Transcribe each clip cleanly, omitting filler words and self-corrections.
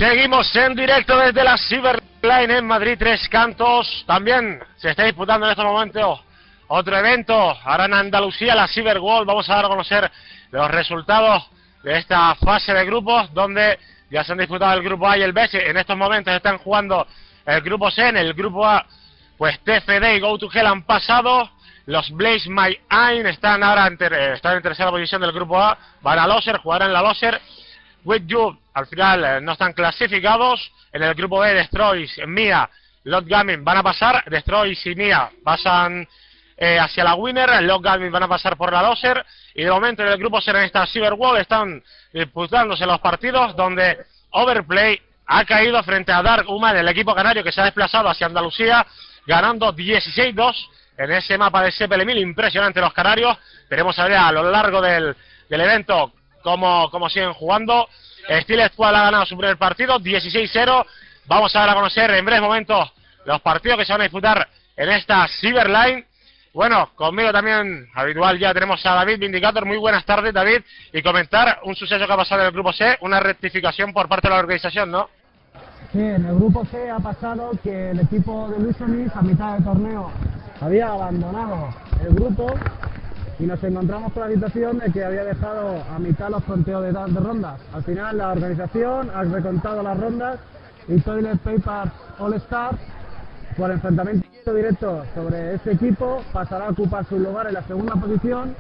Seguimos en directo desde la Cyberline en Madrid, Tres Cantos. También se está disputando en estos momentos otro evento, ahora en Andalucía, la Cyber World. Vamos a dar a conocer los resultados de esta fase de grupos, donde ya se han disputado el grupo A y el B. En estos momentos están jugando el grupo C. En el grupo A, pues TFD y Go to Hell han pasado. Los Blaze My Ain están ahora están en tercera posición del grupo A. Van a Loser, jugarán la Loser. With You al final no están clasificados. En el grupo B, Destroys, Mia, Lot Gaming van a pasar. Destroys y Mia pasan hacia la Winner. Lot Gaming van a pasar por la Loser. Y de momento en el grupo C, en esta Cyber World, están disputándose los partidos, donde Overplay ha caído frente a Dark Human, el equipo canario que se ha desplazado hacia Andalucía, ganando 16-2 en ese mapa de CPL1000. Impresionante los canarios. Veremos a ver a lo largo del evento cómo siguen jugando. Steel Squad ha ganado su primer partido, 16-0. Vamos a dar a conocer en breves momentos los partidos que se van a disputar en esta Cyberline. Bueno, conmigo también, habitual ya, tenemos a David Vindicator. Muy buenas tardes, David. Y comentar un suceso que ha pasado en el grupo C, una rectificación por parte de la organización, ¿no? Sí, en el grupo C ha pasado que el equipo de Illusionist a mitad de torneo había abandonado el grupo y nos encontramos con la situación de que había dejado a mitad los conteos de rondas. Al final la organización ha recontado las rondas y Toilet Paper All Stars, por enfrentamiento directo sobre este equipo, pasará a ocupar su lugar en la segunda posición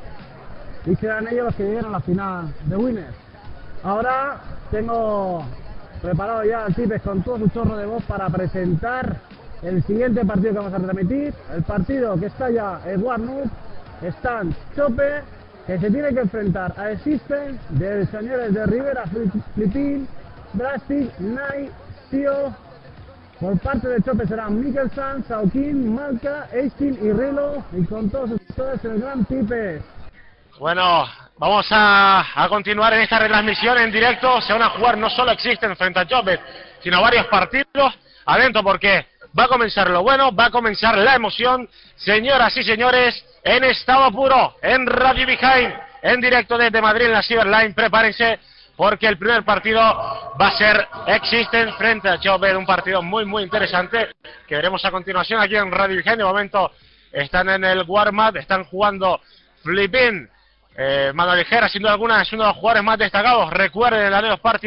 y serán ellos los que lleguen a la final de Winners. Ahora tengo preparado ya el Tipes con todo su chorro de voz para presentar el siguiente partido que vamos a transmitir. El partido que está ya en Warnoop. Están Chope, que se tiene que enfrentar a Existence, de señores de Rivera, Flipin, Drastic, Nai, Tio. Por parte de Chope serán Mikkelsan, Saukin, Malka, Eistin y Rilo. Y con todos ustedes el gran Tipes. Bueno, vamos a continuar en esta retransmisión en directo. Se van a jugar no solo Existence frente a Chope, sino varios partidos. Atento porque va a comenzar lo bueno, va a comenzar la emoción. Señoras y señores, en estado puro, en Radio Behind, en directo desde Madrid en la Cyberline, prepárense porque el primer partido va a ser Existence frente a Chope, un partido muy interesante que veremos a continuación aquí en Radio Behind. De momento están en el warm-up, están jugando Flipin, mano ligera, sin duda alguna es uno de los jugadores más destacados. Recuerden el Aneos Party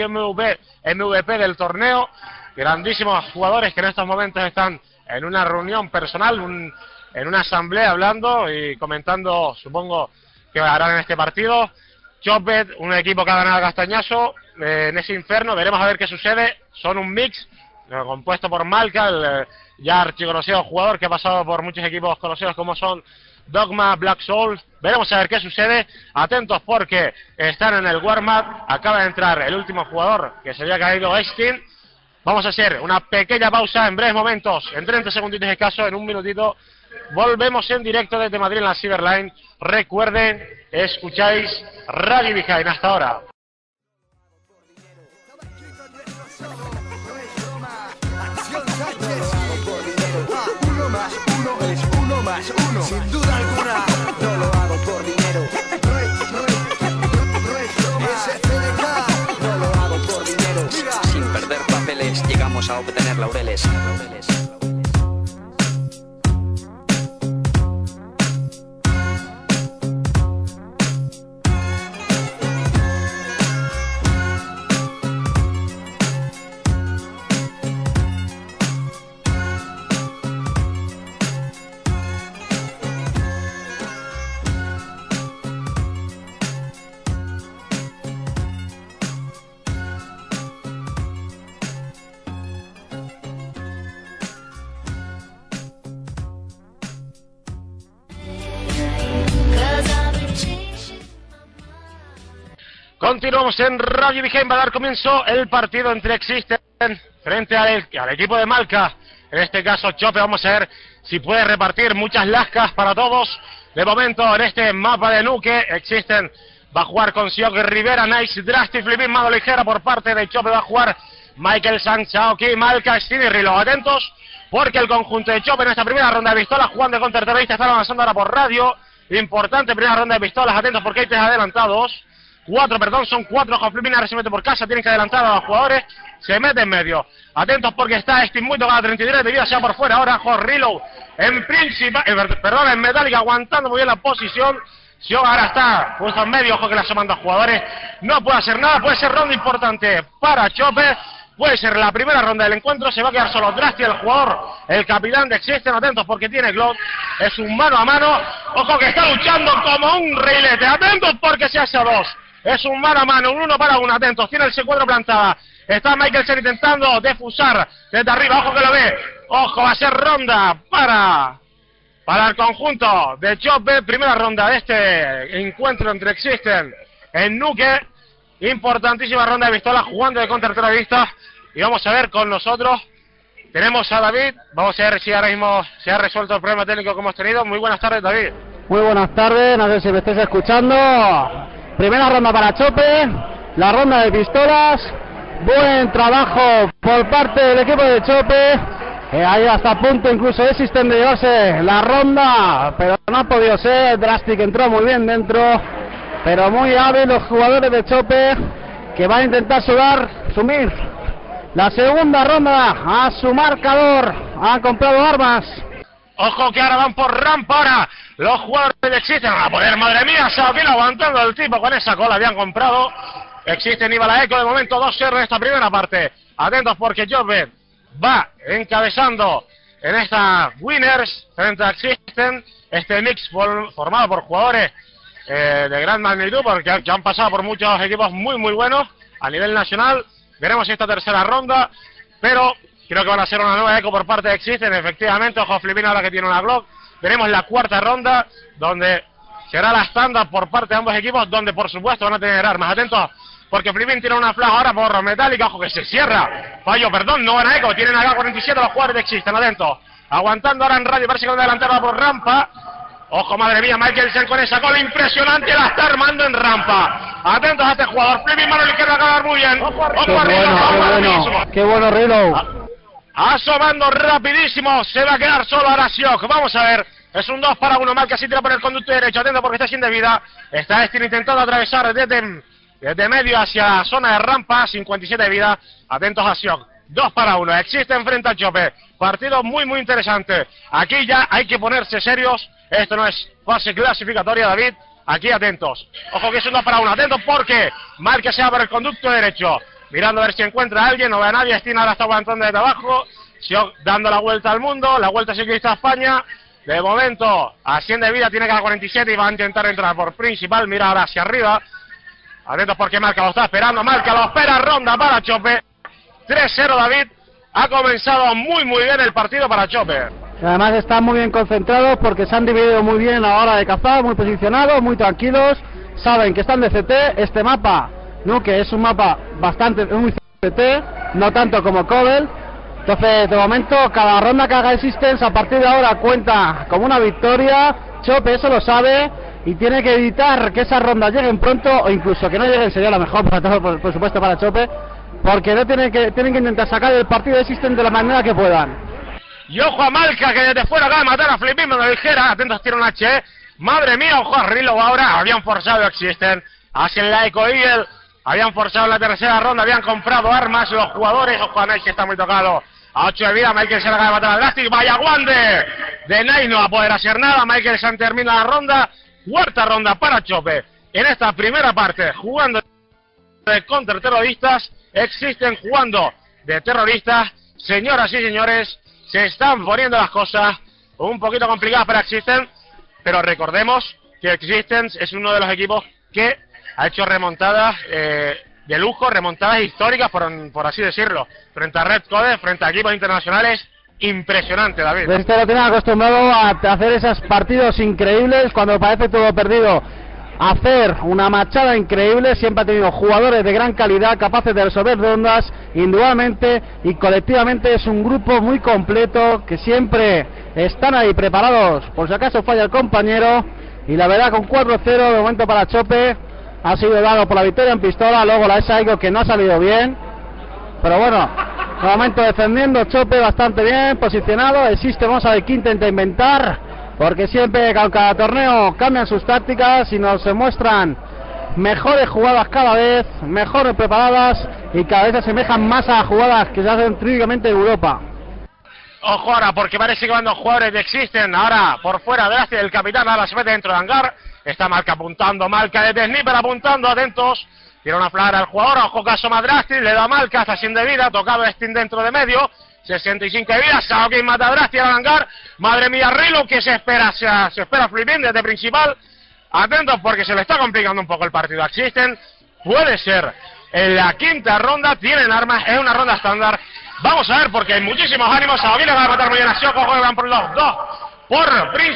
MVP del torneo. Grandísimos jugadores que en estos momentos están en una reunión personal, en una asamblea hablando y comentando, supongo, que harán en este partido. Chopet, un equipo que ha ganado el castañazo en ese infierno. Veremos a ver qué sucede. Son un mix compuesto por Malka, el ya archiconocido jugador que ha pasado por muchos equipos conocidos como son Dogma, Black Souls. Veremos a ver qué sucede. Atentos porque están en el warm-up. Acaba de entrar el último jugador que se había caído, Einstein. Vamos a hacer una pequeña pausa en breves momentos, en 30 segunditos escasos, en un minutito. Volvemos en directo desde Madrid en la Cyberline. Recuerden, escucháis Radio Behind. Hasta ahora. Uno más uno es uno más uno. Sin duda alguna, no lo hago por dinero. No es broma. SCDK, no lo hago por dinero. Sin perder papeles, llegamos a obtener laureles. Continuamos en Radio Behind. Va a dar comienzo el partido entre Existence frente al equipo de Malka. En este caso Chope. Vamos a ver si puede repartir muchas lascas para todos. De momento en este mapa de Nuke, Existence va a jugar con Sioque Rivera, Nice, Drastic, Flipin, mano ligera por parte de Chope. Va a jugar Michael Sang, Chaoki, Malka, Steve y Rilo. Atentos porque el conjunto de Chope en esta primera ronda de pistolas jugando contra el terrorista. Están avanzando ahora por radio. Importante primera ronda de pistolas. Atentos porque hay tres adelantados. son 4 Ojo Flipin, ahora se mete por casa, tienen que adelantar a los jugadores, se mete en medio. Atentos porque está Steam muy tocado a 33 de vida, sea por fuera ahora, Reload en principal, en Metallica aguantando muy bien la posición. Sioc ahora está puesto en medio, ojo que le asoman dos jugadores, no puede hacer nada, puede ser ronda importante para Chope, puede ser la primera ronda del encuentro, se va a quedar solo Drasty, el jugador, el capitán de Existen, atentos porque tiene Glock, es un mano a mano, ojo que está luchando como un reilete, atentos porque se hace a 2, es un mano a mano, un 1 para 1, atentos, tiene el C4 plantada, está Michaelsen intentando defusar desde arriba, ojo que lo ve, ojo, va a ser ronda para el conjunto de Chope, primera ronda de este encuentro entre Existen en Nuke, importantísima ronda de pistola jugando de contraterroristas, y vamos a ver con nosotros, tenemos a David, vamos a ver si ahora mismo se ha resuelto el problema técnico que hemos tenido. Muy buenas tardes, David. Muy buenas tardes, no sé si me estáis escuchando. Primera ronda para Chope, la ronda de pistolas, buen trabajo por parte del equipo de Chope. Ahí hasta a punto incluso Existen de llevarse la ronda, pero no ha podido ser. Drastic entró muy bien dentro, pero muy hábil los jugadores de Chope, que van a intentar sumir la segunda ronda a su marcador. Han comprado armas. Ojo que ahora van por rampa ahora los jugadores de Existen, van a poner, madre mía, Sabino aguantando el tipo con esa cola, habían comprado. Existen iba la eco de momento 2-0 en esta primera parte. Atentos porque Chope va encabezando en esta Winners frente a Existen, este mix formado por jugadores de gran magnitud, porque han pasado por muchos equipos muy buenos a nivel nacional. Veremos esta tercera ronda, pero creo que van a ser una nueva eco por parte de Existen, efectivamente. Ojo Flipin ahora que tiene una Glock. Veremos la cuarta ronda, donde será la estándar por parte de ambos equipos, donde por supuesto van a tener armas. Atentos porque Flipin tiene una flash ahora por Metallica, ojo que se cierra, fallo, perdón, no van a eco, tienen acá 47 los jugadores de Existen, atentos, aguantando ahora en radio, parece que van a adelantar por rampa, ojo, madre mía, Michaelsen con esa cola impresionante, la está armando en rampa, atentos a este jugador, Flipin mano izquierda acaba muy bien, ojo arriba, qué bueno reload, asomando rapidísimo, se va a quedar solo ahora Sioc, vamos a ver. Es un 2 para 1, marca así tira por el conducto derecho, atento porque está sin de vida, está intentando atravesar desde medio hacia la zona de rampa, 57 de vida, atentos a Sioc, 2 para 1, Existen frente a Chope, partido muy interesante, aquí ya hay que ponerse serios, esto no es fase clasificatoria, David, aquí atentos, ojo que es un 2 para 1, atentos porque marca se va por el conducto derecho, mirando a ver si encuentra a alguien, no ve a nadie, Stina ahora está aguantando desde abajo, Sioc dando la vuelta al mundo, la vuelta ciclista a España, de momento a 100 de vida, tiene que dar 47 y va a intentar entrar por principal, mira ahora hacia arriba, atentos porque Marca lo está esperando, Marca lo espera, ronda para Chope, 3-0 David, ha comenzado muy bien el partido para Chope. Y además están muy bien concentrados porque se han dividido muy bien a la hora de cazar, muy posicionados, muy tranquilos, saben que están de CT, este mapa, ¿no? Que es un mapa bastante, muy CT, no tanto como Cobel. Entonces, de momento, cada ronda que haga Existence, a partir de ahora cuenta como una victoria. Chope eso lo sabe y tiene que evitar que esas rondas lleguen pronto, o incluso que no lleguen, sería lo mejor para todo, por supuesto, para Chope, porque no tienen que intentar sacar el partido de Existence de la manera que puedan. Y ojo a Malca, que desde fuera acaba de matar a Flipin de ligera, atentos, tiene un H, madre mía, ojo a Reload ahora, habían forzado Existen, hacen la Eco Eagle, habían forzado la tercera ronda, habían comprado armas los jugadores, ojo a Nike que está muy tocado. A 8 de vida, Michaelsen acaba de matar al Drastic, vaya guante de Nike, no va a poder hacer nada, Michaelsen termina la ronda, cuarta ronda para Chope, en esta primera parte, jugando de contraterroristas, Existen jugando de terroristas, señoras y señores, se están poniendo las cosas un poquito complicadas para Existen, pero recordemos que Existen es uno de los equipos que ha hecho remontadas de lujo, remontadas históricas, por así decirlo, frente a Red Code, frente a equipos internacionales, impresionante, David. Este lo tiene acostumbrado a hacer esos partidos increíbles, cuando parece todo perdido, hacer una machada increíble, siempre ha tenido jugadores de gran calidad, capaces de resolver rondas, individualmente y colectivamente es un grupo muy completo, que siempre están ahí preparados, por si acaso falla el compañero, y la verdad con 4-0 de momento para Chope, ha sido dado por la victoria en pistola, luego la S.A.I.G.O. que no ha salido bien, pero bueno, de momento defendiendo Chope bastante bien, posicionado. Existe, vamos a ver qué intenta inventar, porque siempre con cada torneo cambian sus tácticas y nos muestran mejores jugadas cada vez, mejores preparadas y cada vez se asemejan más a jugadas que se hacen típicamente en Europa. Ojo ahora, porque parece que cuando los jugadores de Existen, ahora por fuera gracias del capitán, ahora se mete dentro de hangar, está Malca apuntando, Malca desde Sniper apuntando, atentos, tiene una flagra al jugador, ojo caso Madrastil, le da Malca, está sin de vida, tocado Steam dentro de medio, 65 de vida, Saokin mata a Drastil al hangar, madre mía Rilo, que se espera Flipin desde principal, atentos porque se le está complicando un poco el partido a Existen, puede ser en la quinta ronda, tienen armas, es una ronda estándar. Vamos a ver porque hay muchísimos ánimos. Saokin va a matar muy bien a Shoko, juegan por los dos. Por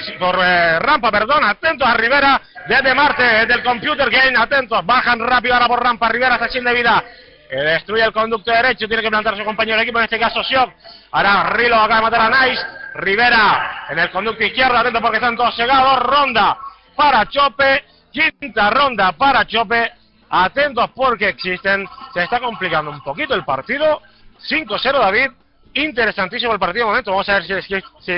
rampa, perdón. Atentos a Rivera desde Marte, desde el Computer Game. Atentos, bajan rápido ahora por rampa. Rivera está sin de vida. Destruye el conducto derecho. Tiene que plantar a su compañero de equipo, en este caso Shock. Ahora Rilo acaba de matar a Nice. Rivera en el conducto izquierdo. Atentos porque están todos cegados. Ronda para Chope. Quinta ronda para Chope. Atentos porque Existen. Se está complicando un poquito el partido. 5-0 David, interesantísimo el partido de momento, vamos a ver si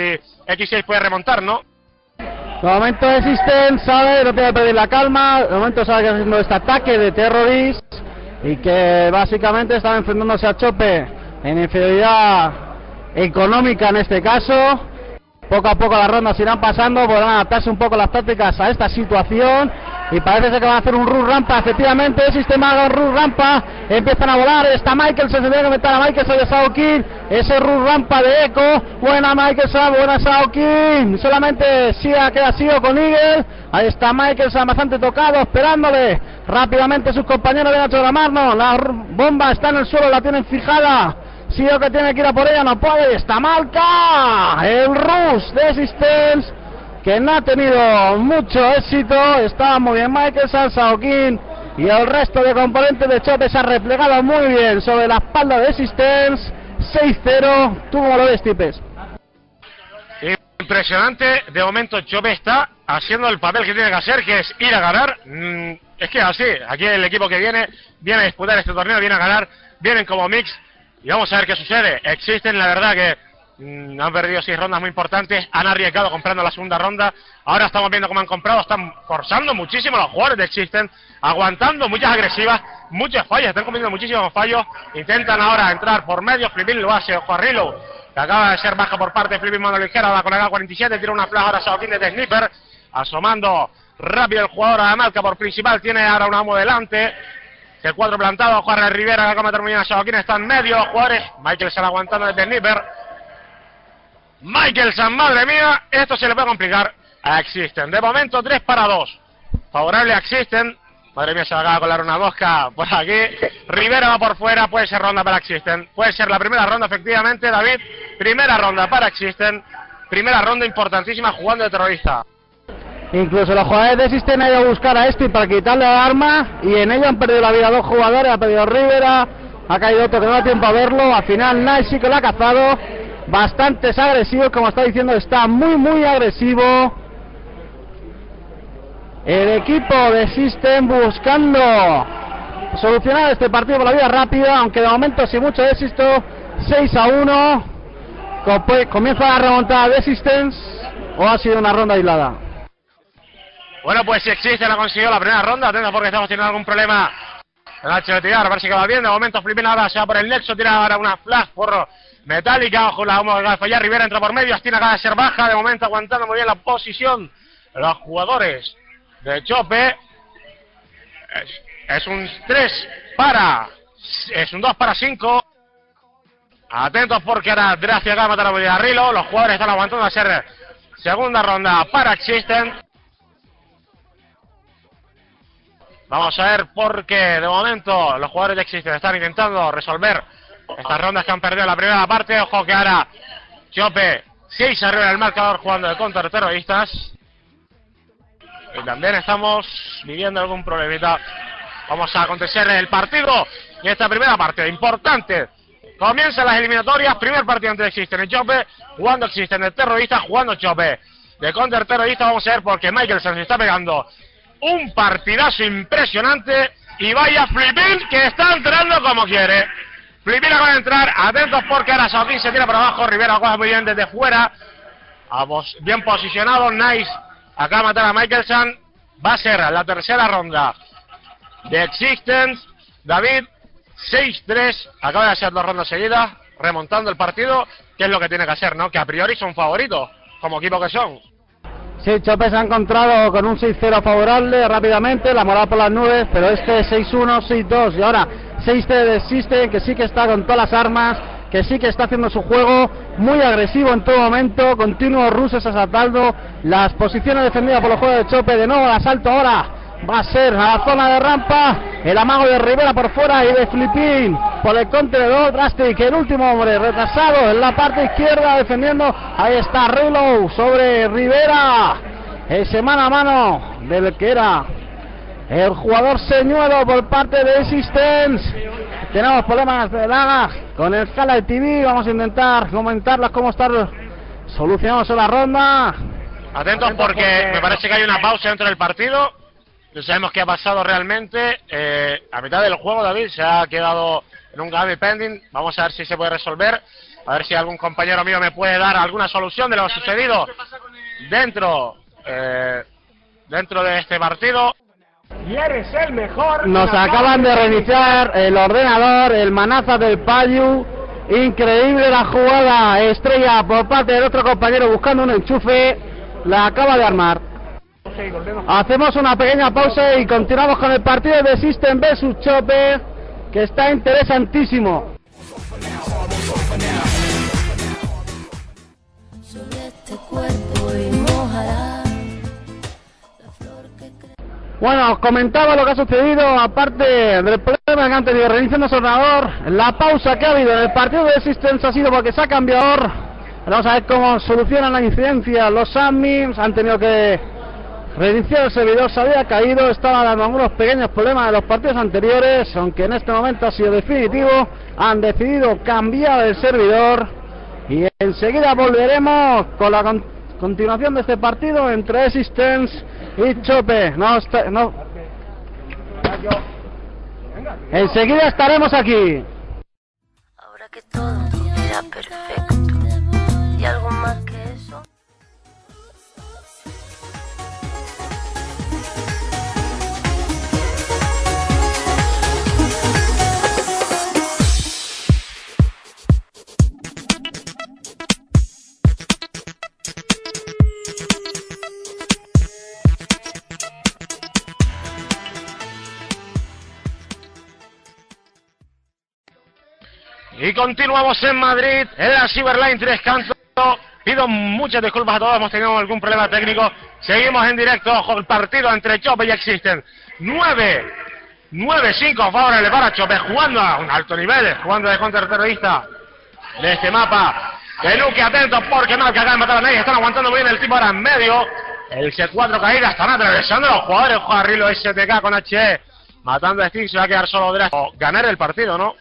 X6 puede remontar, ¿no? De momento Existen sabe, no tiene que pedir la calma, de momento sabe que está haciendo este ataque de terrorist y que básicamente están enfrentándose a Chope en inferioridad económica en este caso. Poco a poco las rondas irán pasando, podrán adaptarse un poco las tácticas a esta situación y parece ser que van a hacer un rush rampa, efectivamente, el sistema de rush rampa, empiezan a volar, está Michael, se tiene que meter a Michael, de Saokin, ese rush rampa de Echo, buena Michael, buena Saokin, solamente queda Sio con Eagle, ahí está Michael, bastante tocado, esperándole, rápidamente sus compañeros vienen a programarnos, la bomba está en el suelo, la tienen fijada, Sio que tiene que ir a por ella, no puede, está Malca, el rush de Existence, que no ha tenido mucho éxito, estaba muy bien Michael, Saokin y el resto de componentes de Chope se ha replegado muy bien sobre la espalda de Existence, 6-0, ¿tú cómo lo ves, Tipes? Impresionante, de momento Chope está haciendo el papel que tiene que hacer, que es ir a ganar, es que así, aquí el equipo que viene a disputar este torneo, viene a ganar, vienen como mix. Y vamos a ver qué sucede. Existen, la verdad que han perdido 6 rondas muy importantes, han arriesgado comprando la segunda ronda, ahora estamos viendo cómo han comprado, están forzando muchísimo los jugadores de Existen, aguantando muchas agresivas, muchos fallos, están comiendo muchísimos fallos, intentan ahora entrar por medio, Flipin lo hace, ojo a Rilo, que acaba de ser baja por parte de Flipin mano ligera, va con la AK-47, tira una flash ahora a Saokin de Sniper, asomando rápido el jugador a Malca por principal, tiene ahora un amo delante, C4 plantado, Juan Rivera, que acaba de terminar, Saokin está en medio, los jugadores, Michaelson aguantando desde Sniper, Michaelson, madre mía, esto se le puede complicar a Existen, de momento 3-2, favorable a Existen, madre mía se acaba de colar una mosca por aquí, Rivera va por fuera, puede ser ronda para Existen, puede ser la primera ronda efectivamente, David, primera ronda para Existen, primera ronda importantísima jugando de terrorista. Incluso los jugadores de Existen han ido a buscar a este para quitarle la arma y en ello han perdido la vida 2 jugadores, ha perdido Rivera, ha caído otro que no da tiempo a verlo, al final Nice sí que lo ha cazado, bastantes agresivos, como está diciendo, está muy agresivo el equipo de Existen buscando solucionar este partido por la vía rápida, aunque de momento sin mucho éxito, 6-1, comienza la remontada de Existence o ha sido una ronda aislada. Bueno, pues si Existen ha conseguido la primera ronda, atento porque estamos teniendo algún problema en el hecho de tirar, a ver si va bien, de momento Flipin ahora se va por el nexo, tira ahora una flash por Metallica, ojo, la vamos a fallar, Rivera entra por medio, Astina acaba de ser baja, de momento aguantando muy bien la posición los jugadores de Chope, es un 2 para 5, atentos porque ahora Dracia acaba de matar a Villarrilo, los jugadores están aguantando a hacer segunda ronda para Existen. Vamos a ver porque de momento los jugadores de Existen están intentando resolver estas rondas que han perdido en la primera parte. Ojo que ahora Chope 6 arriba del marcador jugando de contraterroristas. Y también estamos viviendo algún problemita. Vamos a acontecer el partido y esta primera parte importante. Comienzan las eliminatorias, primer partido entre Existen y Chope, jugando Existen de terrorista, jugando Chope de contraterrorista. Vamos a ver porque Michaelson se está pegando un partidazo impresionante y vaya Flipin que está entrando como quiere. Flipin acaba de entrar, atentos porque ahora Saokin se tira para abajo, Rivera juega muy bien desde fuera, vamos bien posicionado, Nice acaba de matar a Michaelson, va a ser la tercera ronda de Existence. David, 6-3, acaba de hacer 2 rondas seguidas, remontando el partido, que es lo que tiene que hacer, ¿no? Que a priori son favoritos, como equipo que son. Sí, Chope se ha encontrado con un 6-0 favorable rápidamente, la moral por las nubes, pero este 6-1, 6-2 y ahora 6-3 de System, que sí que está con todas las armas, que sí que está haciendo su juego muy agresivo en todo momento, continuos rusos asaltando las posiciones defendidas por los jugadores de Chope. De nuevo el asalto ahora va a ser a la zona de rampa, el amago de Rivera por fuera y de Filipín por el contenedor. Drastic, el último hombre retrasado en la parte izquierda defendiendo, ahí está Relow sobre Rivera, ese mano a mano del que era el jugador señuelo por parte de Existence. Tenemos problemas de lag con el Highlight TV, vamos a intentar comentarlas cómo están solucionados en la ronda. Atentos porque me parece que hay una pausa dentro del partido. No sabemos qué ha pasado realmente. A mitad del juego, David, se ha quedado en un game pending. Vamos a ver si se puede resolver. A ver si algún compañero mío me puede dar alguna solución de lo sucedido dentro de este partido. Y eres el mejor. Nos acaban de reiniciar el ordenador, el manaza del Payu. Increíble la jugada estrella por parte del otro compañero buscando un enchufe. La acaba de armar. Hacemos una pequeña pausa y continuamos con el partido de System vs Chope, que está interesantísimo. Bueno, os comentaba lo que ha sucedido, aparte del problema que han tenido reiniciando su ordenador. La pausa que ha habido en el partido de System ha sido porque se ha cambiado. Vamos a ver cómo solucionan la incidencia. Los admins han tenido que reiniciar el servidor, se había caído, estaba dando algunos pequeños problemas de los partidos anteriores, aunque en este momento ha sido definitivo. Han decidido cambiar el servidor y enseguida volveremos con la continuación de este partido entre Existence y Chope. Enseguida estaremos aquí. Ahora que todo era perfecto y algo más que eso. Y continuamos en Madrid, en la Cyberline 3 Canto. Pido muchas disculpas a todos, hemos tenido algún problema técnico. Seguimos en directo con el partido entre Chope y Existence. 9-5 favorable para Chope, jugando a un alto nivel, jugando de contraterrorista de este mapa. De Nuke, atentos porque marca acá en matar a nadie, están aguantando muy bien el tipo ahora en medio. El C4 caída, están atravesando los jugadores, juega Rilo STK con HE, matando a Sting, se va a quedar solo Drastic. Ganar el partido, ¿no?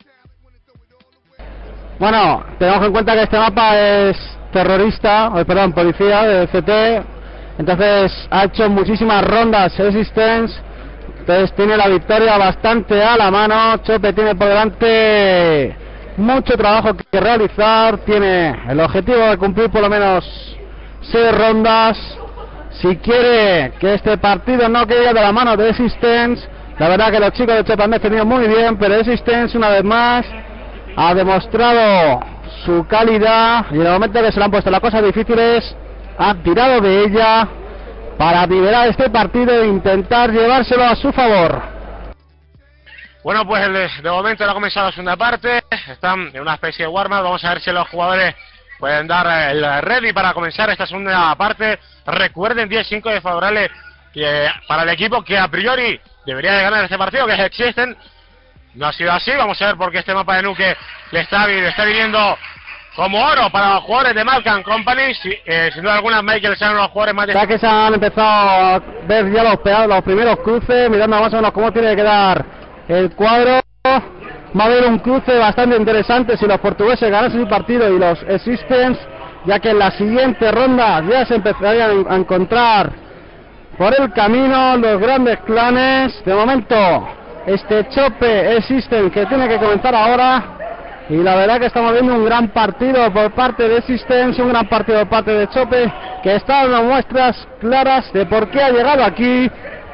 Bueno, tenemos en cuenta que este mapa es policía de CT, entonces ha hecho muchísimas rondas Existence, entonces tiene la victoria bastante a la mano. Chope tiene por delante mucho trabajo que realizar, tiene el objetivo de cumplir por lo menos 6 rondas, si quiere que este partido no quede de la mano de Existence. La verdad que los chicos de Chope han defendido muy bien, pero Existence una vez más ha demostrado su calidad y en el momento que se le han puesto las cosas difíciles ha tirado de ella para liberar este partido e intentar llevárselo a su favor. Bueno, pues de momento no ha comenzado la segunda parte, están en una especie de warm-up. Vamos a ver si los jugadores pueden dar el ready para comenzar esta segunda parte. Recuerden, 10-5 de favorable para el equipo que a priori debería de ganar este partido, que es Existen. No ha sido así, vamos a ver por qué este mapa de Nuke le está viniendo como oro para los jugadores de Malkan Company. Sin duda alguna, Michael serán los jugadores más... Ya que se han empezado a ver ya los primeros cruces, mirando más o menos cómo tiene que quedar el cuadro. Va a haber un cruce bastante interesante si los portugueses ganan su partido y los Existence, ya que en la siguiente ronda ya se empezarían a encontrar por el camino los grandes clanes. De momento, este Chope Existence que tiene que comenzar ahora, y la verdad que estamos viendo un gran partido por parte de Existence, un gran partido por parte de Chope, que está dando muestras claras de por qué ha llegado aquí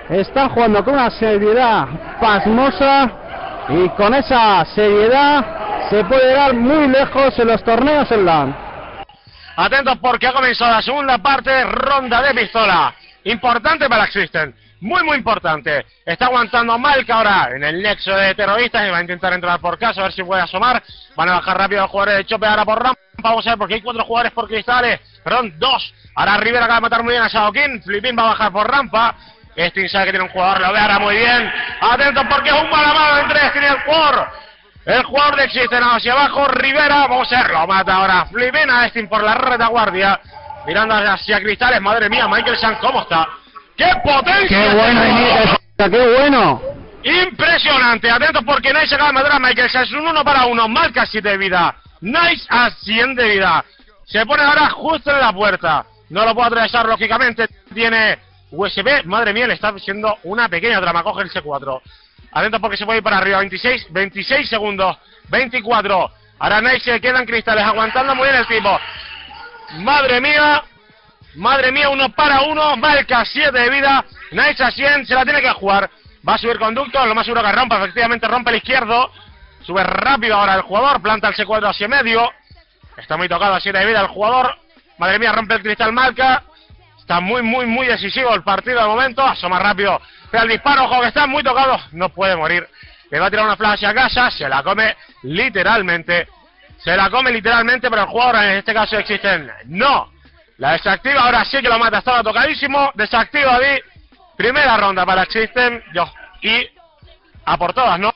están jugando con una seriedad pasmosa y con esa seriedad se puede llegar muy lejos en los torneos en LAN. Atentos porque ha comenzado la segunda parte, ronda de pistola. Importante para Existen, muy importante. Está aguantando Malca ahora en el nexo de terroristas y va a intentar entrar por casa a ver si puede asomar. Van a bajar rápido los jugadores de Chope ahora por rampa. Vamos a ver porque hay 4 jugadores por cristales, perdón, 2. Ahora Rivera acaba de matar muy bien a Shaokin. Flipin va a bajar por rampa. Estin sabe que tiene un jugador, lo ve ahora muy bien. Atentos porque es un mano a mano entre Estin y el jugador de Existen hacia abajo. Rivera, vamos a ver, lo mata ahora Flipin a Estin por la retaguardia. Mirando hacia cristales, madre mía, Michelson, ¿cómo está? ¡Qué potencia! ¡Qué bueno, qué bueno! Impresionante, atentos porque Nice acaba de matar a Michelson. Es un 1 para 1, Malca 7 de vida. Nice a 100 de vida. Se pone ahora justo en la puerta. No lo puedo atravesar, lógicamente. Tiene USB, madre mía, le está haciendo una pequeña trama. Coge el C4. Atentos porque se puede ir para arriba. 26 segundos. 24. Ahora Nice se queda en cristales, aguantando muy bien el tipo. Madre mía, 1 para 1, Malca 7 de vida, Nice a 100, se la tiene que jugar. Va a subir conducto, lo más seguro que rompa, efectivamente rompe el izquierdo. Sube rápido ahora el jugador, planta el C4 hacia medio. Está muy tocado a 7 de vida el jugador. Madre mía, rompe el cristal Malca. Está muy decisivo el partido al momento. Asoma rápido, pega el disparo, ojo que está muy tocado. No puede morir, le va a tirar una flash hacia casa, se la come literalmente. Pero el jugador en este caso Existen no. La desactiva, ahora sí que lo mata, estaba tocadísimo. Desactiva David. Primera ronda para Existen. Y a por todas, ¿no?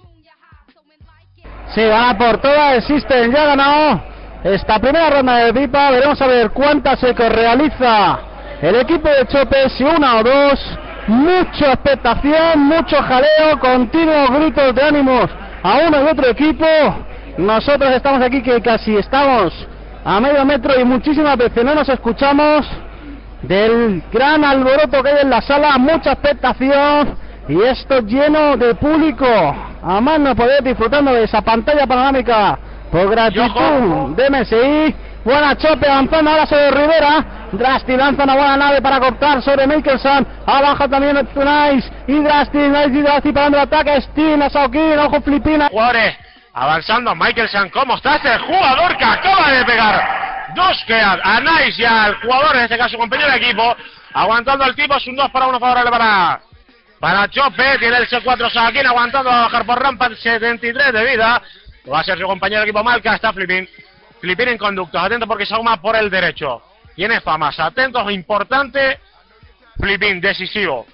Sí, van a por todas. Existen ya ha ganado esta primera ronda de pipa. Veremos a ver cuántas ecos realiza el equipo de Chope, si 1 o 2. Mucha expectación, mucho jaleo, continuos gritos de ánimos a uno y otro equipo. Nosotros estamos aquí que casi estamos a medio metro y muchísimas veces no nos escuchamos del gran alboroto que hay en la sala, mucha expectación y esto lleno de público. A más no poder, disfrutando de esa pantalla panorámica por gratitud de MSI. Buena Chope avanzando ahora sobre Rivera. Drasty lanza una buena nave para cortar sobre Michelson. Abajo también Nice y Drasty parando el ataque. Steam a Shaokin, ojo Flipina. Jugadores avanzando, Michelson, ¿cómo está este jugador que acaba de pegar? 2 que a Nice y al jugador, en este caso compañero de equipo, aguantando al tipo, es un 2 para 1 favorable para Chope. Tiene el C4 Shaokin aguantando a bajar por rampa, 73 de vida. Va a ser su compañero de equipo Malca, está Flipin en conductos, atento porque se ahuma por el derecho. Tiene famas, atentos, importante. Flipin, decisivo,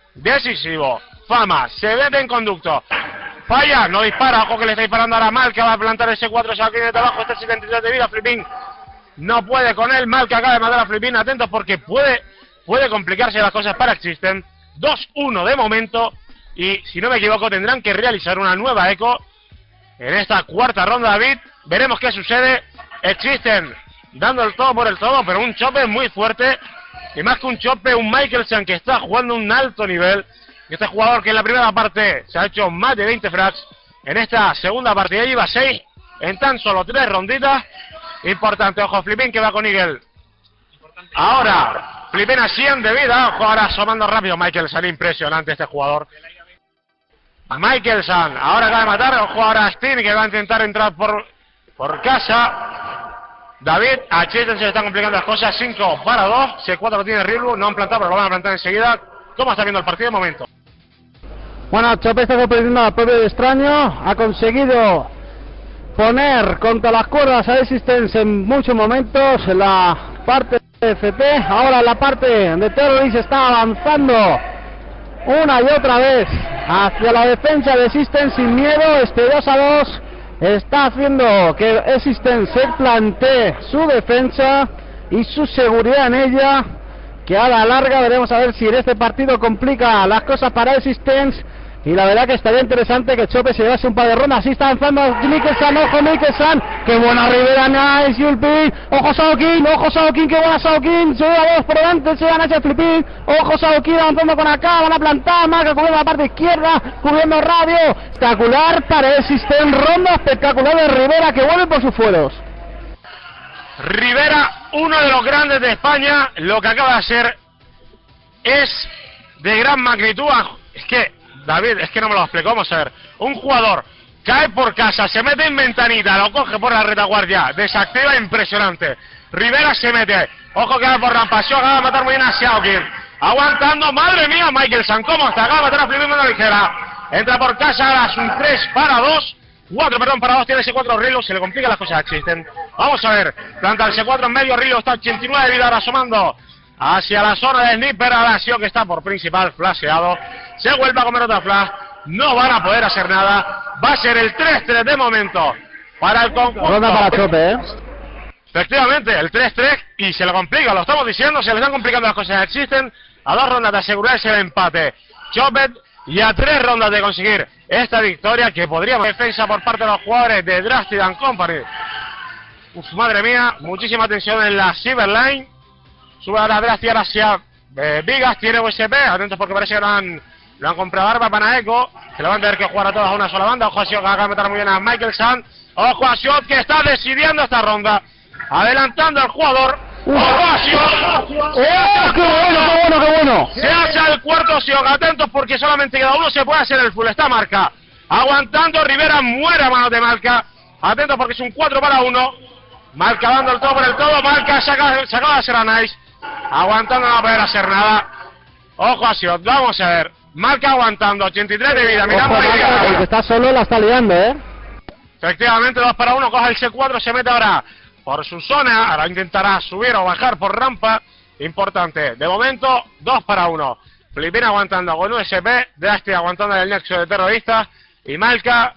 Famas, se vete en conducto. Falla, no dispara, ojo que le está disparando ahora Malca, va a plantar ese 4 Shaokin de abajo, está 73 de vida, Flipin no puede con él, Malca acaba de matar a Flipin, atentos porque puede complicarse las cosas para Existen. 2-1 de momento, y si no me equivoco tendrán que realizar una nueva eco en esta cuarta ronda, David. Veremos qué sucede. Existen dando el todo por el todo, pero un Chope muy fuerte, y más que un Chope, un Michelson que está jugando un alto nivel. Y este jugador que en la primera parte se ha hecho más de 20 frags, en esta segunda partida lleva 6 en tan solo 3 ronditas. Importante, ojo, Flipin que va con Eagle. Ahora, Flipin a 100 de vida, ojo ahora asomando rápido Michelson, impresionante este jugador. Michelson, ahora acaba de matar, ojo ahora Steam que va a intentar entrar por casa. David, a Existen se le están complicando las cosas, 5 para 2, C4 lo tiene Rilbu, no han plantado pero lo van a plantar enseguida. ¿Cómo está viendo el partido de momento? Bueno, Chope está sorprendiendo al propio de extraño, ha conseguido poner contra las cuerdas a Existence en muchos momentos en la parte de FP, ahora la parte de Terrorist está avanzando una y otra vez hacia la defensa de Existence sin miedo. Este 2-2 está haciendo que Existence se plantee su defensa y su seguridad en ella, que a la larga veremos a ver si en este partido complica las cosas para Existence. Y la verdad que estaría interesante que Chope se llevase un par de rondas. Así está avanzando Michelson, ojo Michelson, qué buena Rivera, Nice, Yulpi, ojo Shaokin, qué buena Shaokin, se lleva 2 por delante, se van a ese Flipin, ojo Shaokin avanzando con acá, van a plantar, Marca cubriendo la parte izquierda, cubriendo radio, espectacular para Existence, ronda espectacular de Rivera que vuelve por sus fueros. Rivera, uno de los grandes de España, lo que acaba de hacer es de gran magnitud. Es que, David, es que no me lo explico. Vamos a ver. Un jugador cae por casa, se mete en ventanita, lo coge por la retaguardia, desactiva, impresionante. Rivera se mete, ojo que va por rampa, se acaba de matar muy bien a Xiaoqing. Aguantando, madre mía, Michelson, ¿cómo está? Acaba de matar a Flipin en la ligera. Entra por casa, ahora es un 3-2. 4, perdón, para 2, tiene ese 4 Rilo, se le complican las cosas, existen. Vamos a ver, planta el C4 en medio, Rilo está a 89 de vida, ahora asomando hacia la zona de sniper, ahora sí que está por principal, flasheado. Se vuelve a comer otra flash, no van a poder hacer nada. Va a ser el 3-3 de momento para el conjunto. Ronda para Chope, Efectivamente, el 3-3 y se lo complica, lo estamos diciendo, se le están complicando las cosas, existen. A 2 rondas de asegurarse el empate Chopet y a 3 rondas de conseguir esta victoria que podría defensa por parte de los jugadores de Drastic and Company. Uf, madre mía, muchísima tensión en la Cyberline. Sube ahora Drastic hacia Vigas, tiene USP, atentos porque parece que lo han comprado Barba para Eco. Se le van a tener que jugar a todas a una sola banda. Ojo a Siot que acaba de meter muy bien a Michelson. Ojo a Siot que está decidiendo esta ronda. Adelantando al jugador. ¡Ojo a Siot! ¡Qué bueno, qué bueno! Se hace el cuarto Siot, atentos porque solamente queda uno, se puede hacer el full. Está Marca aguantando, Rivera muere a manos de Marca. Atentos porque es un 4-1. Marca dando el todo por el todo. Marca se acaba de hacer a Nice. Aguantando, no va a poder hacer nada. Ojo a Siot, vamos a ver. Marca aguantando, 83 de vida. Miramos el que está solo la está liando, Efectivamente, 2-1. Coge el C4, se mete ahora por su zona. Ahora intentará subir o bajar por rampa. Importante. De momento, 2-1. Filipín aguantando con USP. Drastic aguantando en el nexo de terroristas. Y Marca,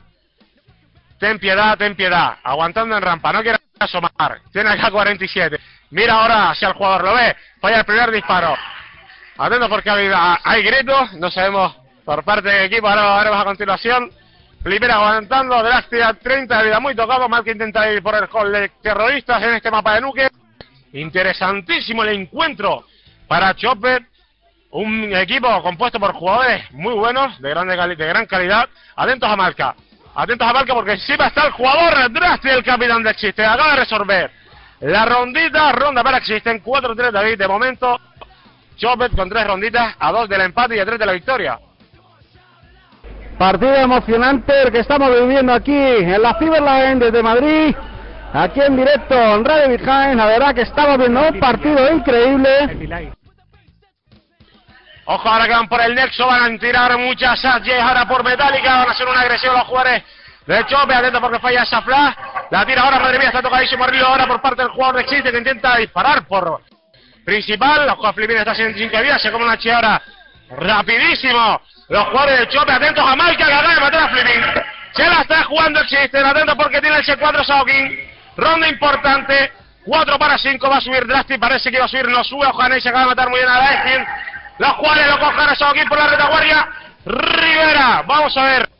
ten piedad. Aguantando en rampa. No quiere asomar. Tiene acá 47. Mira ahora hacia el jugador. Lo ve. Falla el primer disparo. Atento porque hay gritos. No sabemos por parte del equipo. Ahora lo veremos a continuación. Filipín aguantando. Drastic a 30 de vida. Muy tocado. Marca intenta ir por el call de terroristas en este mapa de Nuke. Interesantísimo el encuentro para Chopet. Un equipo compuesto por jugadores muy buenos, de gran calidad. Atentos a Marca porque encima está el jugador Drastic, el capitán de Existen. Acaba de resolver la ronda para Existen. 4-3 David, de momento Chopet con 3 ronditas, a 2 del empate y a 3 de la victoria. Partido emocionante el que estamos viviendo aquí en la Cyberline desde Madrid, aquí en directo en Radio Behind. La verdad que estamos viendo un partido increíble. Ojo, ahora que van por el nexo, van a tirar muchas Ashes ahora por Metallica, van a hacer una agresión los jugadores de Chope. Atento porque falla esa flash, la tira ahora, madre mía, está tocadísimo Río ahora por parte del jugador de Existe que intenta disparar por principal. Los jugadores filipinos están sin que vida, se come una H ahora rapidísimo. Los jugadores de Chope, atentos a Marca que acaba de matar a Flipping. Se la está jugando Existe, atentos porque tiene el C4 Xiaoqing. Ronda importante, 4-5, va a subir Drastic, parece que va a subir, no sube. Ojalá y se acaba de matar muy bien a Daeskin. Los jugadores lo cogen a Xiaoqing por la retaguardia. Rivera, vamos a ver.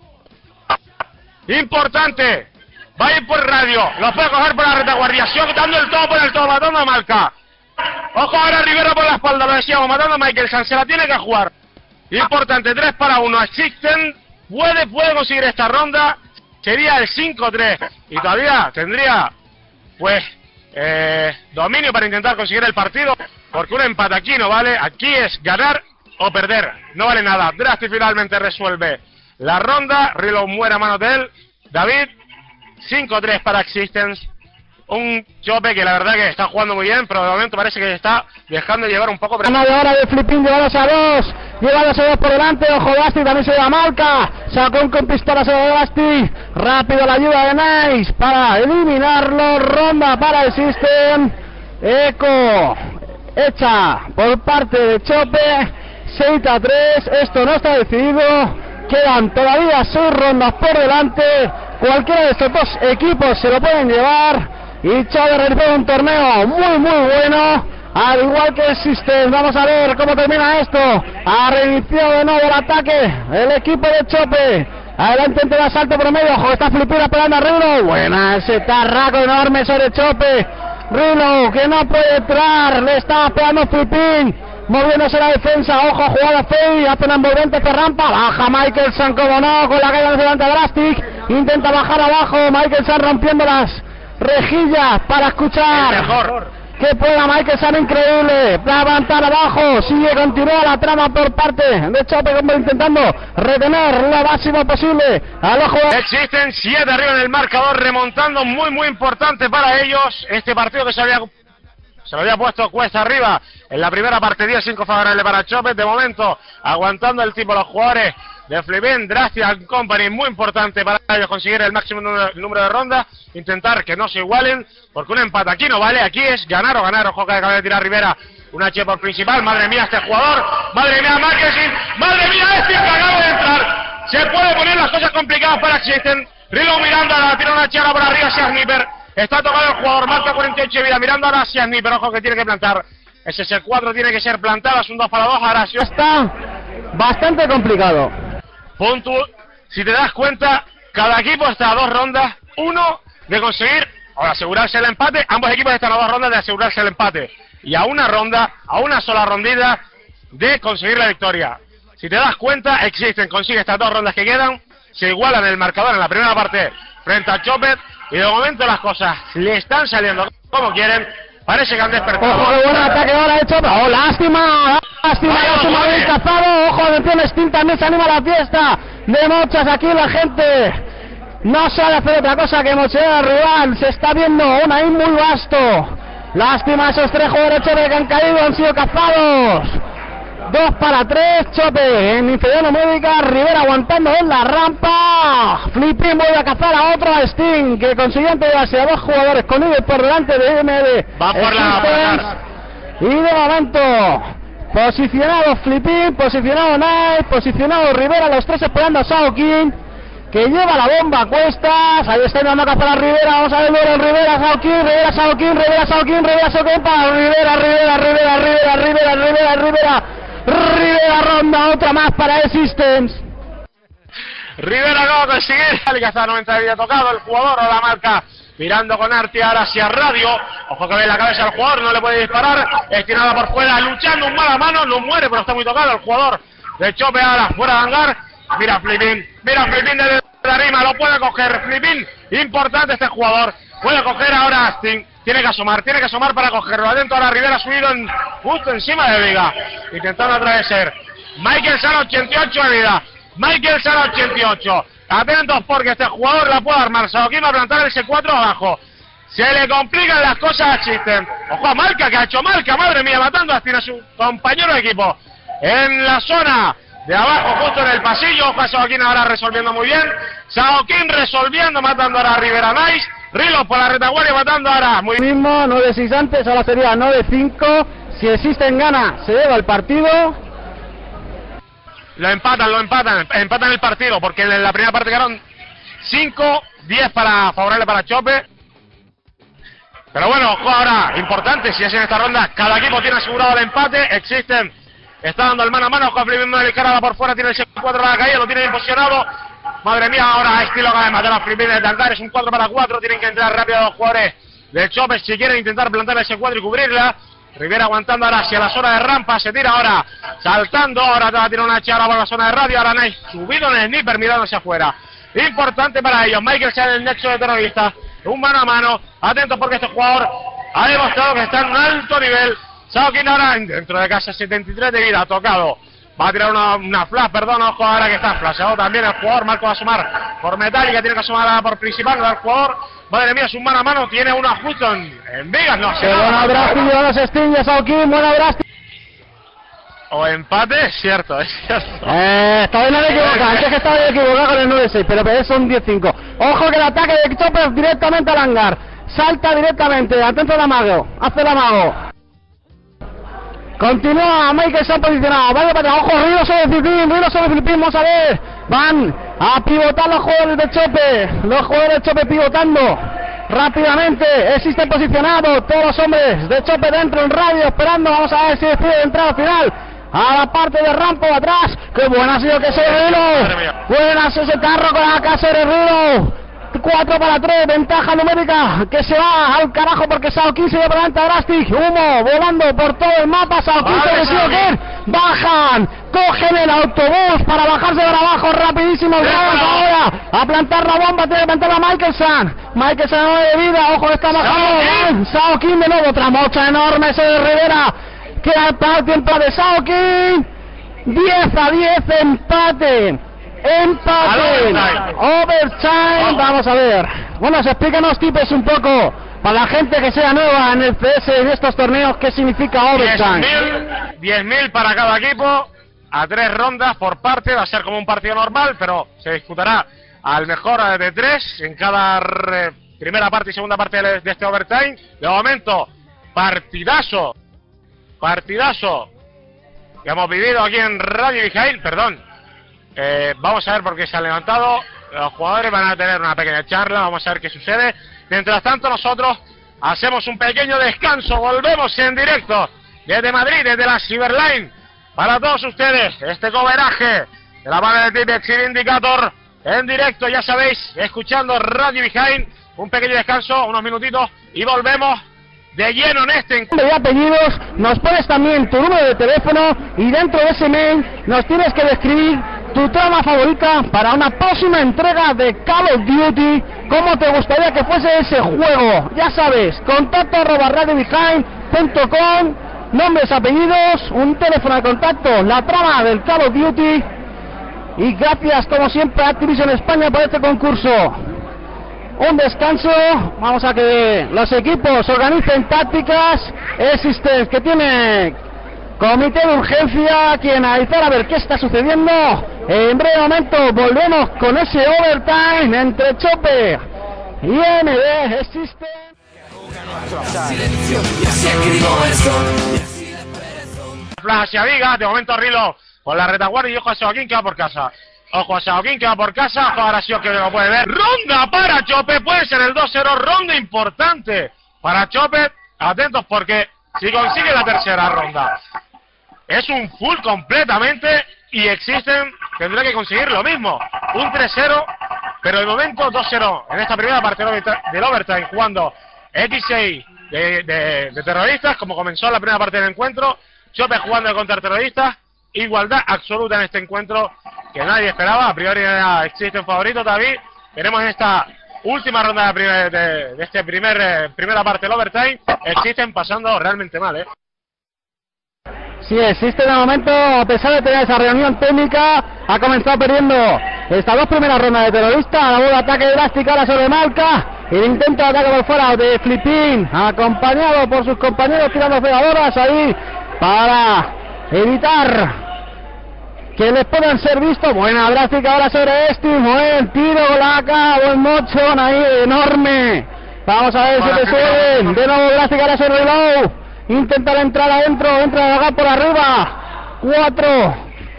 Importante, va a ir por radio, lo puede coger por la retaguardia. Xiaoqing dando el todo por el todo, matando a Marca. Ojo ahora Rivera por la espalda, lo decíamos, matando a Michelson, se la tiene que jugar. Importante, 3-1. Existen, puede conseguir esta ronda. Sería el 5-3 y todavía tendría pues dominio para intentar conseguir el partido, porque un empate aquí no vale. Aquí es ganar o perder, no vale nada. Drastic finalmente resuelve la ronda. Rilo muere a manos de él. David, 5-3 para Existence. Un Chope que la verdad que está jugando muy bien, pero de momento parece que se está dejando llevar un poco. Una de hora de Flipín, llevándose a 2 por delante. Ojo, Drastic también se lleva Marca. Sacó con pistola sobre Drastic. Rápido la ayuda de Nice para eliminarlo. Ronda para el System. Eco hecha por parte de Chope. 6-3. Esto no está decidido. Quedan todavía 6 rondas por delante. Cualquiera de estos dos equipos se lo pueden llevar. Y Chope realiza un torneo muy bueno, al igual que el System. Vamos a ver cómo termina esto. Ha reiniciado de nuevo el ataque el equipo de Chope. Adelante entre el asalto promedio. Ojo, está Flipira pegando a Rilo. Buena ese tarraco enorme sobre Chope. Rilo que no puede entrar, le está pegando Flipín, moviéndose la defensa. Ojo, jugada Fey, hace una envolvente hacia rampa. Baja Michelson, como no, con la caída delante de Drastic. Intenta bajar abajo, Michelson rompiendo las rejillas para escuchar que pueda Michael Sano, increíble, levantar abajo, continúa la trama por parte de Chope, como intentando retener lo máximo posible a los jugadores. Existen 7 arriba en el marcador, remontando muy importante para ellos este partido que se lo había puesto cuesta arriba en la primera parte, 10-5 favorable para Chope. De momento aguantando el tipo los jugadores de Flipin, Drastic Company, muy importante para ellos conseguir el máximo número de rondas, intentar que no se igualen, porque un empate aquí no vale, aquí es ganar o ganar. Ojo que acaba de tirar Rivera, una H por principal, madre mía este jugador, madre mía Marquezin, madre mía este que acaba de entrar, se puede poner las cosas complicadas para Existen. Rilo Miranda, tira una H ahora por arriba hacia Sniper, está tocado el jugador, marca 48 de vida, mirando ahora hacia Sniper, ojo que tiene que plantar, ese S4 tiene que ser plantado, es un 2 para 2, ahora sí. Está bastante complicado. Si te das cuenta, cada equipo está a 2 rondas, uno de conseguir o de asegurarse el empate, ambos equipos están a 2 rondas de asegurarse el empate, y a una ronda, a una sola rondita de conseguir la victoria. Si te das cuenta, consigue estas 2 rondas que quedan, se igualan el marcador en la primera parte frente a Chopet, y de momento las cosas le están saliendo como quieren. Parece que han despertado. Ojo, qué buen ataque ahora de Chope. ¡Oh, lástima! Lástima del cazado. Ojo, atención, Steam también se anima a la fiesta de mochas. Aquí la gente no sabe hacer otra cosa que mochear al rival. Se está viendo un ahí muy vasto. Lástima, esos 3 jugadores Chope que han caído, han sido cazados. 2 para 3, Chope en inferior numérica, Rivera aguantando en la rampa. Flipin vuelve a cazar a otro, a Sting, que consiguió llevarse a 2 jugadores con ellos por delante de MD. Va por la. Y de momento, posicionado Flipin, posicionado Knight, posicionado Rivera, los 3 esperando a Saokin, que lleva la bomba a cuestas. Ahí está dando a cazar a Rivera, vamos a ver luego Rivera, Saokin, Rivera, Saokin, Rivera, Saokin, Rivera, Saokin, para Rivera, ronda, otra más para Existence. Rivera no va a conseguir, Alcázar 90 de vida tocado, el jugador o la marca, mirando con arte ahora hacia Radio, ojo que ve la cabeza del jugador, no le puede disparar, estirada por fuera, luchando un mano a mano, no muere pero está muy tocado el jugador de Chope ahora, fuera de hangar, mira Flipin desde la rima, lo puede coger Flipin, importante este jugador, puede coger ahora Astin. Tiene que asomar para cogerlo. Adentro ahora Rivera subido justo encima de Vega, intentando atravesar. Michael Sano 88 de vida. Michael Sano 88. Atentos porque este jugador la puede armar. Saokin va a plantar el C4 abajo. Se le complican las cosas a Existen. Ojo a Marca, que ha hecho Marca, madre mía, matando a su compañero de equipo. En la zona de abajo, justo en el pasillo. Ojo a Saokin ahora resolviendo muy bien. Saokin resolviendo, matando ahora a Rivera Nice. Rilo por la retaguardia matando ahora. Muy mismo, 9-6 antes, ahora sería 9-5. Si Existen gana, se lleva el partido. Lo empatan el partido, porque en la primera parte quedaron 5-10 favorable para Chope. Pero bueno, ojo ahora, importante, si es en esta ronda, cada equipo tiene asegurado el empate. Existen, está dando el mano a mano, con Flipin de cara por fuera, tiene el 4 a la caída, lo tiene bien posicionado. Madre mía, ahora estilo acaba de matar a Flipin de tancar, es un 4 para 4, tienen que entrar rápido los jugadores de Chope si quieren intentar plantar ese 4 y cubrirla. Rivera aguantando ahora hacia la zona de rampa, se tira ahora, saltando, ahora va a tirar una H ahora por la zona de radio, ahora Nice subido en el sniper mirándose afuera. Importante para ellos, Michael sale del nexo de terroristas, un mano a mano, atentos porque este jugador ha demostrado que está en un alto nivel. Saokin ahora dentro de casa, 73 de vida, tocado. Va a tirar una flash, perdón, ojo ahora que está flasheado también el jugador. Marco va a asomar por metálica, tiene que asomar por principal del jugador. Madre mía, es un mano a mano, tiene una justo en Vegas, no sé. Buena Drastic, lleva los Sting, Saokin, buena Drastic. O empate, es cierto. Esta vez no le equivoca, antes que estaba equivocado con el 9-6, pero es un 10-5. Ojo que el ataque de Chope directamente al hangar. Salta directamente, atento al amago, hace el amago. Continúa Michael Sano posicionado, vale para ojo, Rilo sobre Flipin, vamos a ver. Van a pivotar los jugadores de Chope, pivotando rápidamente. Existe posicionado, todos los hombres de Chope dentro en radio, esperando, vamos a ver si decide entrar al final. A la parte de rampa o atrás, qué buena ha sido que se Rilo. Buena ese carro con la casa de Rilo. 4 para 3, ventaja numérica que se va al carajo porque Saokin se lleva delante a Drastic. Humo volando por todo el mapa. Saokin se decide que bajan cogen el autobús para bajarse para abajo rapidísimo. Vamos ahora a plantar la bomba, tiene que plantar a Michelson. Michelson no de vida, ojo que está bajando. Saokin de nuevo, otra mocha enorme, ese de Rivera. Queda el tiempo de Saokin. 10-10, empate. Overtime. Vamos a ver. Bueno, explícanos, tipos, un poco para la gente que sea nueva en el CS en estos torneos, ¿qué significa overtime? 10.000 para cada equipo, a 3 rondas por parte, va a ser como un partido normal, pero se disputará al mejor de 3 en cada primera parte y segunda parte de este overtime. De momento, partidazo que hemos vivido aquí en Radio Vijaín, perdón. Vamos a ver por qué se han levantado. Los jugadores van a tener una pequeña charla, vamos a ver qué sucede. Mientras tanto, nosotros hacemos un pequeño descanso, volvemos en directo desde Madrid, desde la Cyberline, para todos ustedes, este coveraje de la banda de Tipex y Indicator, en directo, ya sabéis, escuchando Radio Vijaín. Un pequeño descanso, unos minutitos, y volvemos de lleno en este encuentro. De apellidos, nos pones también tu número de teléfono, y dentro de ese mail nos tienes que describir tu trama favorita para una próxima entrega de Call of Duty. ¿Cómo te gustaría que fuese ese juego? Ya sabes, contacto@radiovijain.com, nombres, apellidos, un teléfono de contacto, la trama del Call of Duty. Y gracias como siempre a Activision España por este concurso. Un descanso, vamos a que los equipos organicen tácticas. Existence, que tiene comité de urgencia, aquí analizar a ver qué está sucediendo. En breve momento volvemos con ese overtime entre Chopper y MD. Existe Flash hacia Viga, de momento Rilo con la retaguardia, y ojo a Saokin que va por casa. Ojo a Saokin que va por casa, ojo a Grasio que lo puede ver. Ronda para Chopper, puede ser el 2-0, ronda importante para Chopper. Atentos porque si consigue la tercera ronda es un full completamente, y Existen tendrá que conseguir lo mismo, un 3-0, pero de momento 2-0 en esta primera parte del overtime, jugando X6 de terroristas, como comenzó la primera parte del encuentro. Chopper jugando contra terroristas, igualdad absoluta en este encuentro que nadie esperaba. A priori era Existen favorito, David. Veremos en esta última ronda de este primera parte del overtime, Existen pasando realmente mal, Sí, existe de momento, a pesar de tener esa reunión técnica, ha comenzado perdiendo estas dos primeras rondas de terroristas. La bola de ataque drástica ahora sobre Malca, el intento de ataque por fuera de Flipin, acompañado por sus compañeros tirando pegadoras ahí para evitar que les puedan ser vistos. Buena drástica ahora sobre buen tiro, Laca, buen mochón ahí enorme. Vamos a ver si le suben. De nuevo drástica ahora sobre Reload. Intenta la entrada adentro, entra a Laga por arriba. 4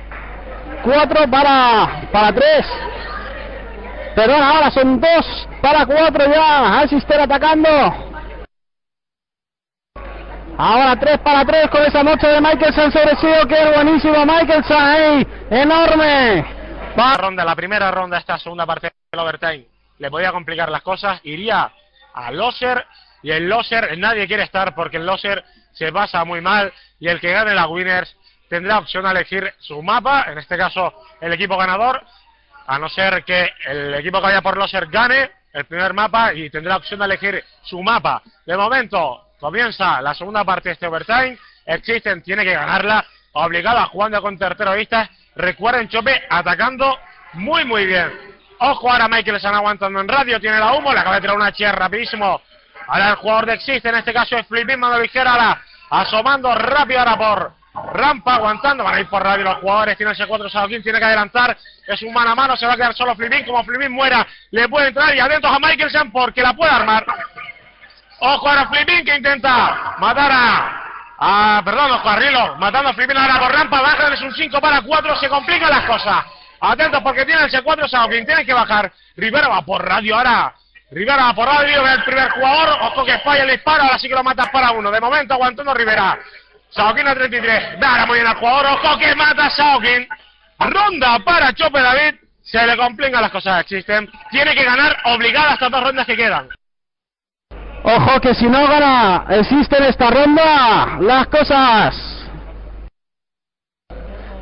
para 3. Perdón, ahora son 2 para 4 ya. Asister atacando. Ahora 3 para 3 con esa noche de Michelson sobre Sio, que es buenísimo. Michelson ahí, enorme. La primera ronda, esta segunda parte del overtime, le podía complicar las cosas. Iría a Loser, y el Loser nadie quiere estar porque el Loser se pasa muy mal, y el que gane la Winners tendrá opción a elegir su mapa, en este caso el equipo ganador, a no ser que el equipo que vaya por Loser gane el primer mapa, y tendrá opción a elegir su mapa. De momento comienza la segunda parte de este overtime. Existen tiene que ganarla, obligada, jugando contra terroristas. Recuerden, Chope atacando muy bien. Ojo ahora Michael están aguantando en radio, tiene la humo, le acaba de tirar una HR rapidísimo. Ahora el jugador de Existe, en este caso es Flipin, mano ligera, ahora asomando rápido ahora por rampa, aguantando. Van a ir por radio los jugadores, tiene el C4 Saokin, tiene que adelantar, es un mano a mano, se va a quedar solo Flipin. Como Flipin muera, le puede entrar, y atentos a Michelson porque la puede armar. Ojo ahora Flipin que intenta matar ojo a Rilo, matando a Flipin ahora por rampa, bajan, es un 5 para 4, se complican las cosas. Atentos porque tiene el C4 Saokin, tienen que bajar. Rivera va por radio ahora. Rivera va por radio, ve el primer jugador, ojo que falla el disparo, ahora sí que lo matas para uno. De momento aguantando Rivera. Saokin a 33, da muy bien al jugador, ojo que mata a Saokin. Ronda para Chope David, se le complican las cosas, Existen. Tiene que ganar obligada estas dos rondas que quedan. Ojo que si no gana Existen esta ronda, las cosas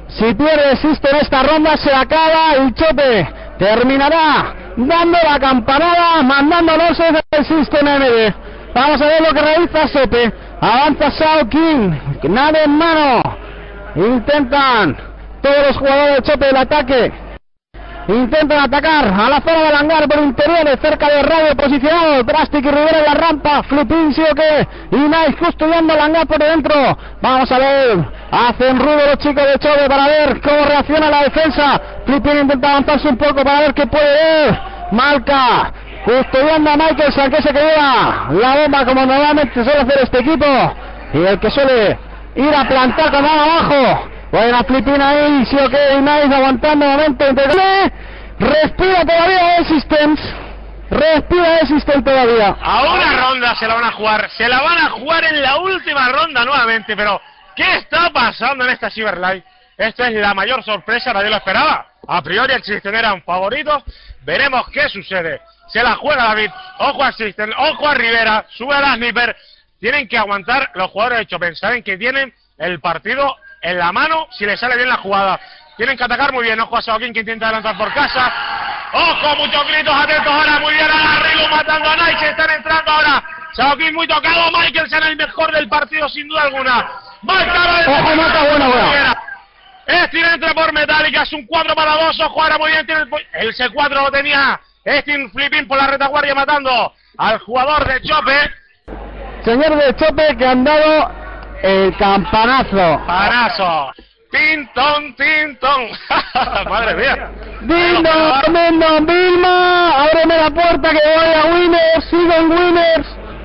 Si pierde System esta ronda se acaba y Chope terminará dando la campanada, mandando losers del System MD. Vamos a ver lo que realiza Sope. Avanza Shao King, nada en mano. Intentan todos los jugadores de Chope del ataque. Intentan atacar a la zona del hangar por interiores, cerca de radio posicionado. Drastic y Rivera en la rampa. Flipin, sí o qué. Y Nice custodiando el hangar por dentro. Vamos a ver. Hacen ruido los chicos de Chope para ver cómo reacciona la defensa. Flipin intenta avanzarse un poco para ver qué puede ver. Malca custodiando a Michaelson, que se queda la bomba como normalmente suele hacer este equipo. Y el que suele ir a plantar con mano abajo. Buena Flipin ahí, sí o qué, y Nice aguantando el momento. Respira todavía el Systems. Respira el System todavía. A una ronda se la van a jugar. Se la van a jugar en la última ronda nuevamente. Pero, ¿qué está pasando en esta Cyberlife? Esta es la mayor sorpresa, nadie lo esperaba. A priori el System eran favoritos. Veremos qué sucede. Se la juega David. Ojo al System, ojo a Rivera. Sube a la Sniper. Tienen que aguantar los jugadores de Chopin. Saben que tienen el partido en la mano si les sale bien la jugada. Tienen que atacar muy bien. Ojo a Saokin que intenta adelantar por casa. Ojo, muchos gritos atentos ahora. Muy bien a Rilu matando a Nice. Están entrando ahora. Saokin muy tocado. Michaelson el mejor del partido sin duda alguna. Ojo, mata buena. Estin entra por Metallica. Es un 4-2. Ojo ahora muy bien. El C4 lo tenía Estin. Flipping por la retaguardia matando al jugador de Chope. Señor de Chope que han dado el campanazo. Panazo. Tintón, tintón. Madre mía. Dindon, Vilma. Ábreme la puerta que voy a Winners. Sigo en Winners.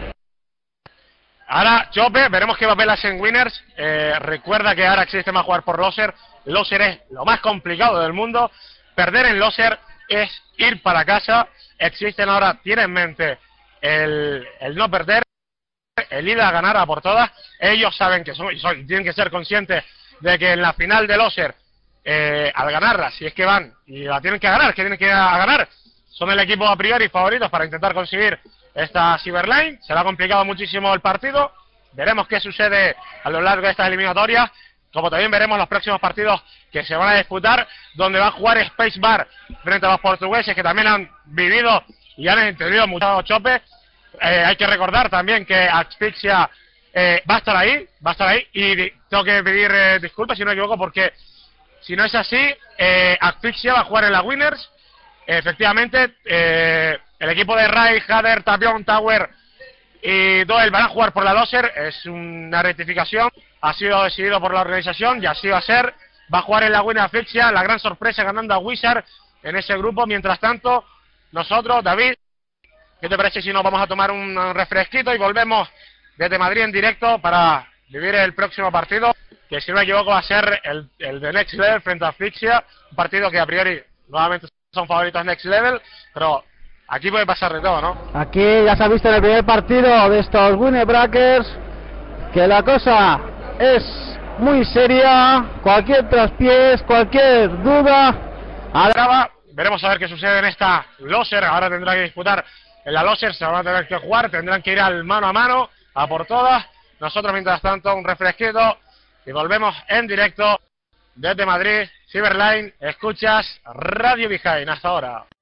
Ahora Chope, veremos qué papel hace en Winners. Recuerda que ahora existe más jugar por Loser. Loser es lo más complicado del mundo. Perder en Loser es ir para casa. Existen ahora, tiene en mente el no perder, el ir a ganar a por todas. Ellos saben que tienen que ser conscientes de que en la final de Loser, al ganarla, si es que van y la tienen que ganar, que tienen que ir a ganar, son el equipo a priori favoritos para intentar conseguir esta Cyberline. Se le ha complicado muchísimo el partido. Veremos qué sucede a lo largo de estas eliminatorias, como también veremos los próximos partidos que se van a disputar, donde va a jugar Space Bar frente a los portugueses, que también han vivido y han entendido mucho Chope. Hay que recordar también que Asfixia va a estar ahí, y tengo que pedir disculpas si no me equivoco, porque si no es así, Asfixia va a jugar en la Winners. Efectivamente, el equipo de Rai, Hader, Tapión, Tower y Doel van a jugar por la Loser. Es una rectificación, ha sido decidido por la organización y así va a ser. Va a jugar en la Winners Asfixia, la gran sorpresa ganando a Wizard en ese grupo. Mientras tanto, nosotros, David, ¿qué te parece si nos vamos a tomar un refresquito y volvemos desde Madrid en directo para vivir el próximo partido, que si no me equivoco va a ser el de Next Level frente a Asfixia, un partido que a priori nuevamente son favoritos Next Level, pero aquí puede pasar de todo, ¿no? Aquí ya se ha visto en el primer partido de estos Winner Brackers que la cosa es muy seria. Cualquier traspiés, cualquier duda. Ahora veremos a ver qué sucede en esta Loser. Ahora tendrá que disputar en la Loser, se van a tener que jugar, tendrán que ir al mano a mano, a por todas. Nosotros mientras tanto un refresquito y volvemos en directo desde Madrid. Cyberline, escuchas Radio Behind. Hasta ahora.